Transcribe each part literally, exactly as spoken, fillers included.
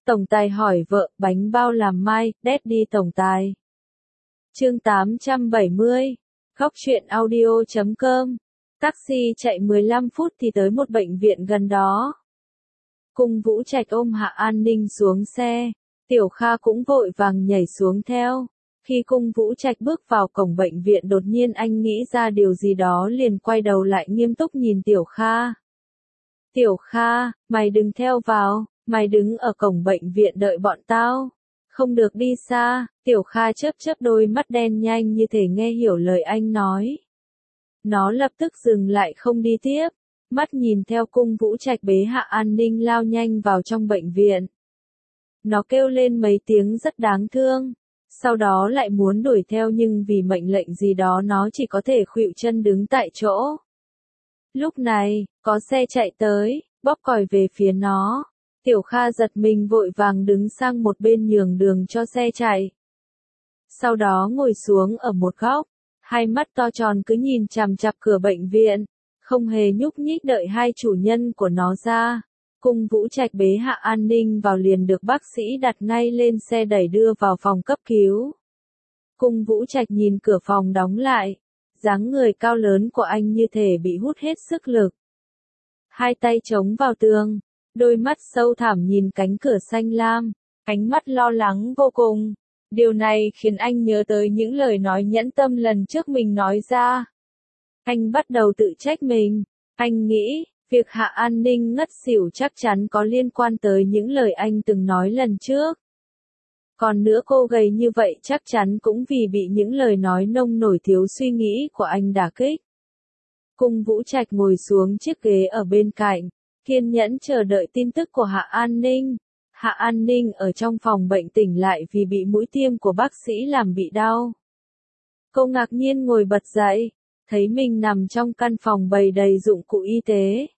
Tổng tài hỏi vợ, bánh bao làm mai, Daddy tổng tài. Chương tám trăm bảy mươi. Góc truyện audio chấm com. Taxi chạy mười lăm phút thì tới một bệnh viện gần đó. Cung Vũ Trạch ôm Hạ An Ninh xuống xe, Tiểu Kha cũng vội vàng nhảy xuống theo. Khi Cung Vũ Trạch bước vào cổng bệnh viện đột nhiên anh nghĩ ra điều gì đó liền quay đầu lại nghiêm túc nhìn Tiểu Kha. Tiểu Kha, mày đừng theo vào, mày đứng ở cổng bệnh viện đợi bọn tao. Không được đi xa, Tiểu Kha chớp chớp đôi mắt đen nhanh như thể nghe hiểu lời anh nói. Nó lập tức dừng lại không đi tiếp, mắt nhìn theo Cung Vũ Trạch bế Hạ An Ninh lao nhanh vào trong bệnh viện. Nó kêu lên mấy tiếng rất đáng thương, sau đó lại muốn đuổi theo nhưng vì mệnh lệnh gì đó nó chỉ có thể khuỵu chân đứng tại chỗ. Lúc này, có xe chạy tới, bóp còi về phía nó. Tiểu Kha giật mình vội vàng đứng sang một bên nhường đường cho xe chạy. Sau đó ngồi xuống ở một góc, hai mắt to tròn cứ nhìn chằm chằm cửa bệnh viện, không hề nhúc nhích đợi hai chủ nhân của nó ra. Cung Vũ Trạch bế Hạ An Ninh vào liền được bác sĩ đặt ngay lên xe đẩy đưa vào phòng cấp cứu. Cung Vũ Trạch nhìn cửa phòng đóng lại, dáng người cao lớn của anh như thể bị hút hết sức lực. Hai tay chống vào tường, đôi mắt sâu thẳm nhìn cánh cửa xanh lam, ánh mắt lo lắng vô cùng. Điều này khiến anh nhớ tới những lời nói nhẫn tâm lần trước mình nói ra. Anh bắt đầu tự trách mình, anh nghĩ, việc Hạ An Ninh ngất xỉu chắc chắn có liên quan tới những lời anh từng nói lần trước. Còn nữa cô gầy như vậy chắc chắn cũng vì bị những lời nói nông nổi thiếu suy nghĩ của anh đả kích. Cung Vũ Trạch ngồi xuống chiếc ghế ở bên cạnh, kiên nhẫn chờ đợi tin tức của Hạ An Ninh. Hạ An Ninh ở trong phòng bệnh tỉnh lại vì bị mũi tiêm của bác sĩ làm bị đau. Cô ngạc nhiên ngồi bật dậy, thấy mình nằm trong căn phòng bày đầy dụng cụ y tế.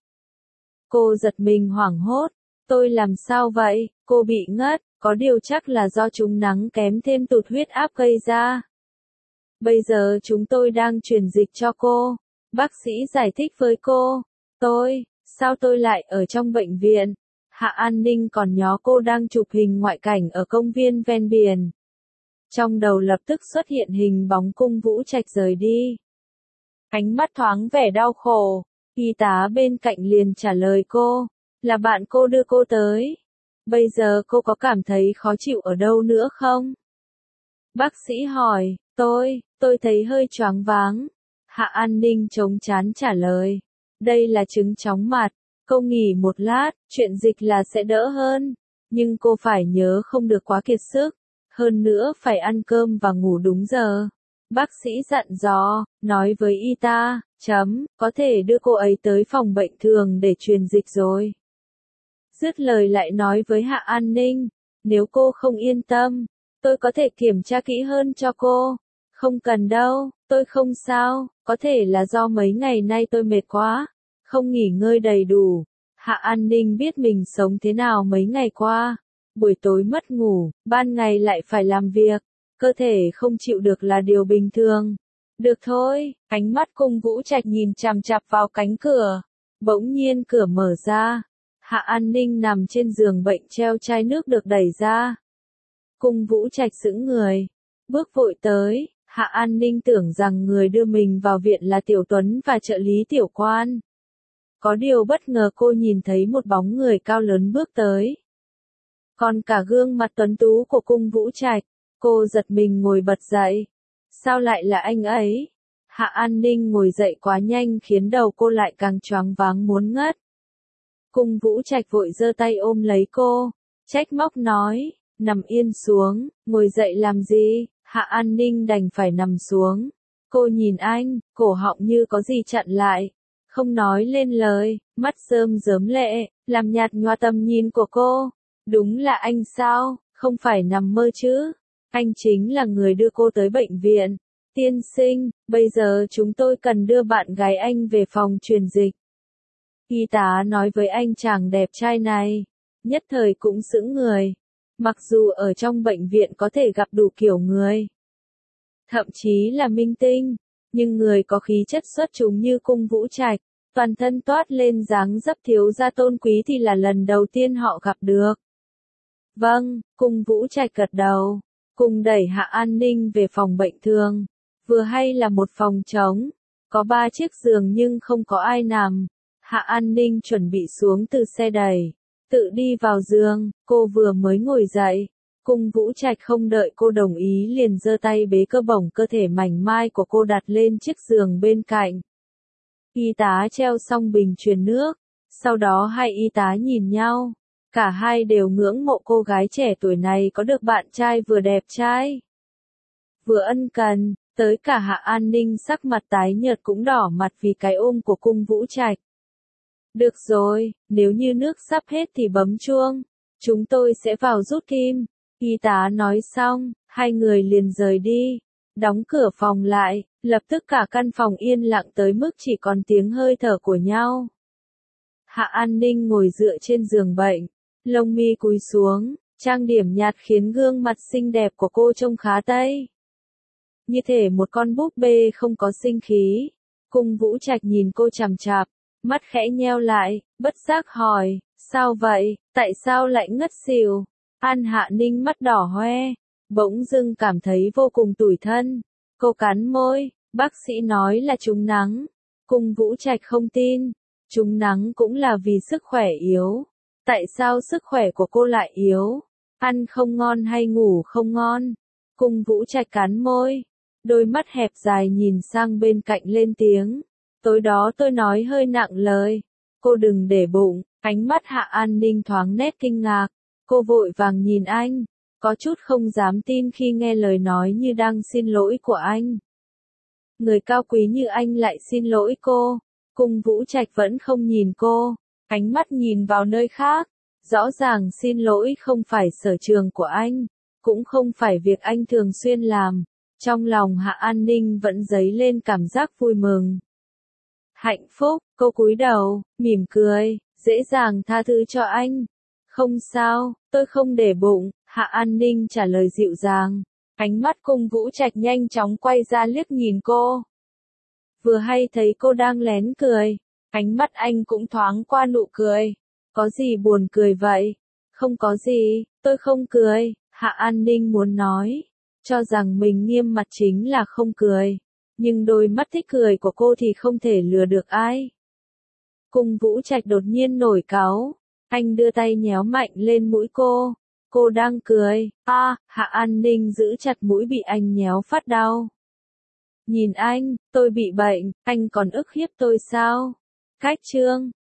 Cô giật mình hoảng hốt, tôi làm sao vậy, cô bị ngất, có điều chắc là do trúng nắng kém thêm tụt huyết áp gây ra. Bây giờ chúng tôi đang truyền dịch cho cô, bác sĩ giải thích với cô. Tôi, sao tôi lại ở trong bệnh viện? Hạ An Ninh còn nhớ cô đang chụp hình ngoại cảnh ở công viên ven biển. Trong đầu lập tức xuất hiện hình bóng Cung Vũ Trạch rời đi. Ánh mắt thoáng vẻ đau khổ, y tá bên cạnh liền trả lời cô, là bạn cô đưa cô tới. Bây giờ cô có cảm thấy khó chịu ở đâu nữa không? Bác sĩ hỏi, tôi, tôi thấy hơi choáng váng. Hạ An Ninh chống trán trả lời, đây là chứng chóng mặt. Cô nghỉ một lát, chuyện dịch là sẽ đỡ hơn, nhưng cô phải nhớ không được quá kiệt sức, hơn nữa phải ăn cơm và ngủ đúng giờ. Bác sĩ dặn dò, nói với y tá, chấm, có thể đưa cô ấy tới phòng bệnh thường để truyền dịch rồi. Dứt lời lại nói với Hạ An Ninh, nếu cô không yên tâm, tôi có thể kiểm tra kỹ hơn cho cô. Không cần đâu, tôi không sao, có thể là do mấy ngày nay tôi mệt quá. Không nghỉ ngơi đầy đủ. Hạ An Ninh biết mình sống thế nào mấy ngày qua. Buổi tối mất ngủ, ban ngày lại phải làm việc. Cơ thể không chịu được là điều bình thường. Được thôi, ánh mắt Cung Vũ Trạch nhìn chằm chằm vào cánh cửa. Bỗng nhiên cửa mở ra. Hạ An Ninh nằm trên giường bệnh treo chai nước được đẩy ra. Cung Vũ Trạch sững người. Bước vội tới, Hạ An Ninh tưởng rằng người đưa mình vào viện là Tiểu Tuấn và trợ lý Tiểu Quan. Có điều bất ngờ cô nhìn thấy một bóng người cao lớn bước tới. Còn cả gương mặt tuấn tú của Cung Vũ Trạch, cô giật mình ngồi bật dậy. Sao lại là anh ấy? Hạ An Ninh ngồi dậy quá nhanh khiến đầu cô lại càng choáng váng muốn ngất. Cung Vũ Trạch vội giơ tay ôm lấy cô, trách móc nói, nằm yên xuống, ngồi dậy làm gì? Hạ An Ninh đành phải nằm xuống. Cô nhìn anh, cổ họng như có gì chặn lại. Không nói lên lời, mắt rơm rớm lệ, làm nhạt nhòa tầm nhìn của cô. Đúng là anh sao, không phải nằm mơ chứ. Anh chính là người đưa cô tới bệnh viện. Tiên sinh, bây giờ chúng tôi cần đưa bạn gái anh về phòng truyền dịch. Y tá nói với anh chàng đẹp trai này, nhất thời cũng sững người. Mặc dù ở trong bệnh viện có thể gặp đủ kiểu người, thậm chí là minh tinh, nhưng người có khí chất xuất chúng như Cung Vũ Trạch, toàn thân toát lên dáng dấp thiếu gia tôn quý thì là lần đầu tiên họ gặp được. Vâng, Cung Vũ Trạch gật đầu. Cùng đẩy Hạ An Ninh về phòng bệnh thường. Vừa hay là một phòng trống. Có ba chiếc giường nhưng không có ai nằm. Hạ An Ninh chuẩn bị xuống từ xe đẩy. Tự đi vào giường, cô vừa mới ngồi dậy. Cung Vũ Trạch không đợi cô đồng ý liền giơ tay bế cơ bổng cơ thể mảnh mai của cô đặt lên chiếc giường bên cạnh. Y tá treo xong bình truyền nước. Sau đó hai y tá nhìn nhau. Cả hai đều ngưỡng mộ cô gái trẻ tuổi này có được bạn trai vừa đẹp trai, vừa ân cần, tới cả Hạ An Ninh sắc mặt tái nhợt cũng đỏ mặt vì cái ôm của Cung Vũ Trạch. Được rồi, nếu như nước sắp hết thì bấm chuông, chúng tôi sẽ vào rút kim. Y tá nói xong, hai người liền rời đi, đóng cửa phòng lại, lập tức cả căn phòng yên lặng tới mức chỉ còn tiếng hơi thở của nhau. Hạ An Ninh ngồi dựa trên giường bệnh, lông mi cúi xuống, trang điểm nhạt khiến gương mặt xinh đẹp của cô trông khá tây. Như thể một con búp bê không có sinh khí. Cung Vũ Trạch nhìn cô chằm chằm, mắt khẽ nheo lại, bất giác hỏi, sao vậy, tại sao lại ngất xỉu? An Hạ Ninh mắt đỏ hoe, bỗng dưng cảm thấy vô cùng tủi thân. Cô cắn môi, bác sĩ nói là trúng nắng. Cung Vũ Trạch không tin, trúng nắng cũng là vì sức khỏe yếu. Tại sao sức khỏe của cô lại yếu? Ăn không ngon hay ngủ không ngon? Cung Vũ Trạch cắn môi, đôi mắt hẹp dài nhìn sang bên cạnh lên tiếng. Tối đó tôi nói hơi nặng lời. Cô đừng để bụng. Ánh mắt Hạ An Ninh thoáng nét kinh ngạc. Cô vội vàng nhìn anh, có chút không dám tin khi nghe lời nói như đang xin lỗi của anh. Người cao quý như anh lại xin lỗi cô. Cung Vũ Trạch vẫn không nhìn cô, ánh mắt nhìn vào nơi khác. Rõ ràng xin lỗi không phải sở trường của anh, cũng không phải việc anh thường xuyên làm. Trong lòng Hạ An Ninh vẫn dấy lên cảm giác vui mừng. Hạnh phúc, cô cúi đầu, mỉm cười, dễ dàng tha thứ cho anh. Không sao, tôi không để bụng, Hạ An Ninh trả lời dịu dàng. Ánh mắt Cung Vũ Trạch nhanh chóng quay ra liếc nhìn cô. Vừa hay thấy cô đang lén cười, ánh mắt anh cũng thoáng qua nụ cười. Có gì buồn cười vậy? Không có gì, tôi không cười, Hạ An Ninh muốn nói, cho rằng mình nghiêm mặt chính là không cười. Nhưng đôi mắt thích cười của cô thì không thể lừa được ai. Cung Vũ Trạch đột nhiên nổi cáu, anh đưa tay nhéo mạnh lên mũi cô. Cô đang cười, a, à, Hạ An Ninh giữ chặt mũi bị anh nhéo phát đau. Nhìn anh, tôi bị bệnh, anh còn ức hiếp tôi sao? Cách chương